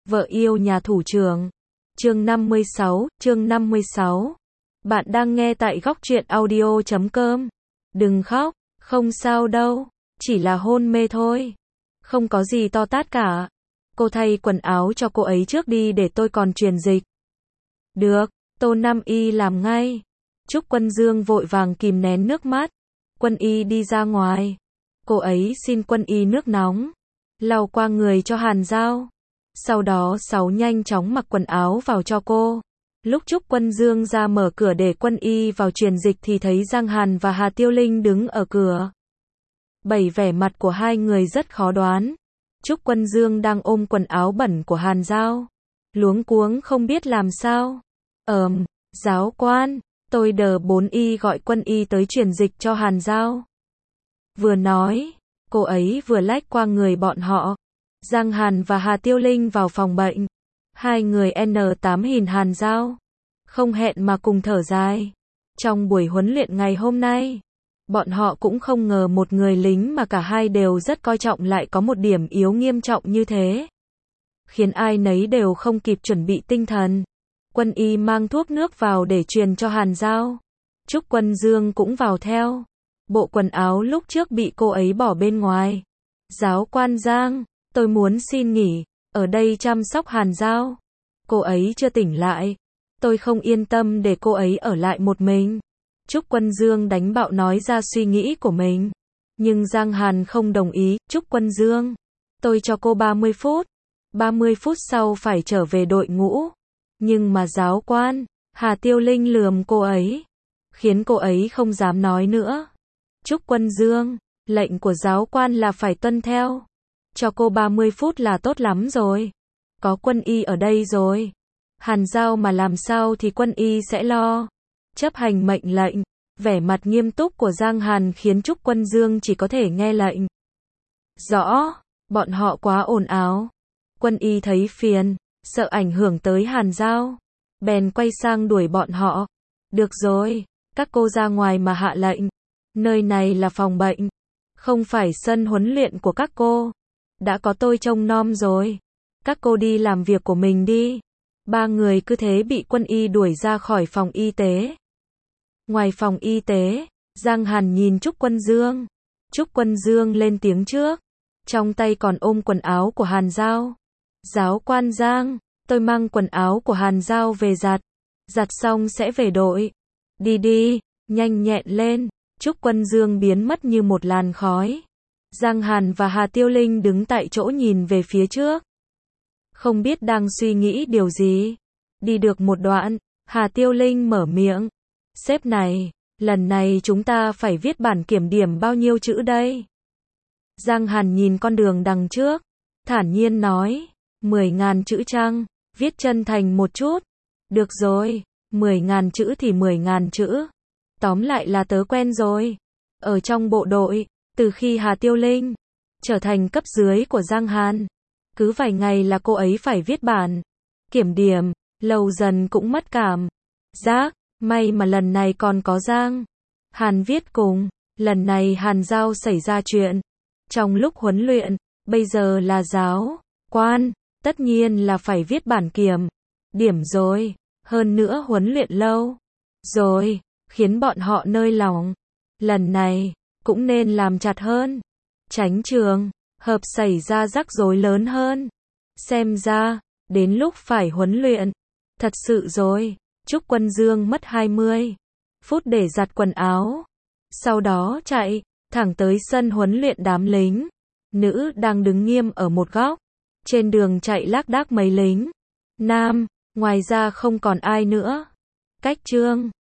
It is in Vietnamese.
Vợ yêu nhà thủ trưởng. Chương 56. Bạn đang nghe tại góc truyện audio.com. Đừng khóc, không sao đâu, chỉ là hôn mê thôi. Không có gì to tát cả. Cô thay quần áo cho cô ấy trước đi để tôi còn truyền dịch. Được, Tô Nam Y làm ngay. Trúc Quân Dương vội vàng kìm nén nước mắt. Quân Y đi ra ngoài. Cô ấy xin Quân Y nước nóng, lau qua người cho Hàn Giao. Sau đó Sáu nhanh chóng mặc quần áo vào cho cô. Lúc Trúc Quân Dương ra mở cửa để Quân Y vào truyền dịch thì thấy Giang Hàn và Hà Tiêu Linh đứng ở cửa. Vẻ mặt của hai người rất khó đoán. Trúc Quân Dương đang ôm quần áo bẩn của Hàn Giao, luống cuống không biết làm sao. Giáo quan, tôi đờ 4Y gọi Quân Y tới truyền dịch cho Hàn Giao. Vừa nói, cô ấy vừa lách qua người bọn họ. Giang Hàn và Hà Tiêu Linh vào phòng bệnh. Hai người N8 nhìn Hàn Giao, không hẹn mà cùng thở dài. Trong buổi huấn luyện ngày hôm nay, bọn họ cũng không ngờ một người lính mà cả hai đều rất coi trọng lại có một điểm yếu nghiêm trọng như thế, khiến ai nấy đều không kịp chuẩn bị tinh thần. Quân Y mang thuốc nước vào để truyền cho Hàn Giao. Trúc Quân Dương cũng vào theo. Bộ quần áo lúc trước bị cô ấy bỏ bên ngoài. Giáo quan Giang, tôi muốn xin nghỉ, ở đây chăm sóc Hàn Giao. Cô ấy chưa tỉnh lại. Tôi không yên tâm để cô ấy ở lại một mình. Trúc Quân Dương đánh bạo nói ra suy nghĩ của mình. Nhưng Giang Hàn không đồng ý. Trúc Quân Dương, tôi cho cô 30 phút. 30 phút sau phải trở về đội ngũ. Nhưng mà giáo quan, Hà Tiêu Linh lườm cô ấy, khiến cô ấy không dám nói nữa. Trúc Quân Dương, lệnh của giáo quan là phải tuân theo. Cho cô 30 phút là tốt lắm rồi. Có Quân Y ở đây rồi. Hàn Giao mà làm sao thì Quân Y sẽ lo. Chấp hành mệnh lệnh. Vẻ mặt nghiêm túc của Giang Hàn khiến Trúc Quân Dương chỉ có thể nghe lệnh. Rõ, bọn họ quá ồn ào. Quân Y thấy phiền, sợ ảnh hưởng tới Hàn Giao, bèn quay sang đuổi bọn họ. Được rồi, các cô ra ngoài mà hạ lệnh. Nơi này là phòng bệnh, không phải sân huấn luyện của các cô. Đã có tôi trông nom rồi. Các cô đi làm việc của mình đi. Ba người cứ thế bị Quân Y đuổi ra khỏi phòng y tế. Ngoài phòng y tế, Giang Hàn nhìn Trúc Quân Dương. Trúc Quân Dương lên tiếng trước, trong tay còn ôm quần áo của Hàn Giao. Giáo quan Giang, tôi mang quần áo của Hàn Giao về giặt. Giặt xong sẽ về đội. Đi đi, nhanh nhẹn lên. Trúc Quân Dương biến mất như một làn khói. Giang Hàn và Hà Tiêu Linh đứng tại chỗ nhìn về phía trước, không biết đang suy nghĩ điều gì. Đi được một đoạn, Hà Tiêu Linh mở miệng. Sếp này, lần này chúng ta phải viết bản kiểm điểm bao nhiêu chữ đây? Giang Hàn nhìn con đường đằng trước, thản nhiên nói, 10.000 chữ chăng? Viết chân thành một chút. Được rồi, 10.000 chữ thì 10.000 chữ. Tóm lại là tớ quen rồi. Ở trong bộ đội, từ khi Hà Tiêu Linh trở thành cấp dưới của Giang Hàn, cứ vài ngày là cô ấy phải viết bản kiểm điểm, lâu dần cũng mất cảm giác. May mà lần này còn có Giang Hàn viết cùng. Lần này Hàn Giao xảy ra chuyện trong lúc huấn luyện, bây giờ là giáo quan, tất nhiên là phải viết bản kiểm điểm rồi. Hơn nữa huấn luyện lâu rồi, khiến bọn họ nơi lỏng. Lần này cũng nên làm chặt hơn, tránh trường hợp xảy ra rắc rối lớn hơn. Xem ra đến lúc phải huấn luyện thật sự rồi. Trúc Quân Dương mất 20 phút để giặt quần áo, sau đó chạy thẳng tới sân huấn luyện đám lính. Nữ đang đứng nghiêm ở một góc. Trên đường chạy lác đác mấy lính nam, ngoài ra không còn ai nữa. Cách chương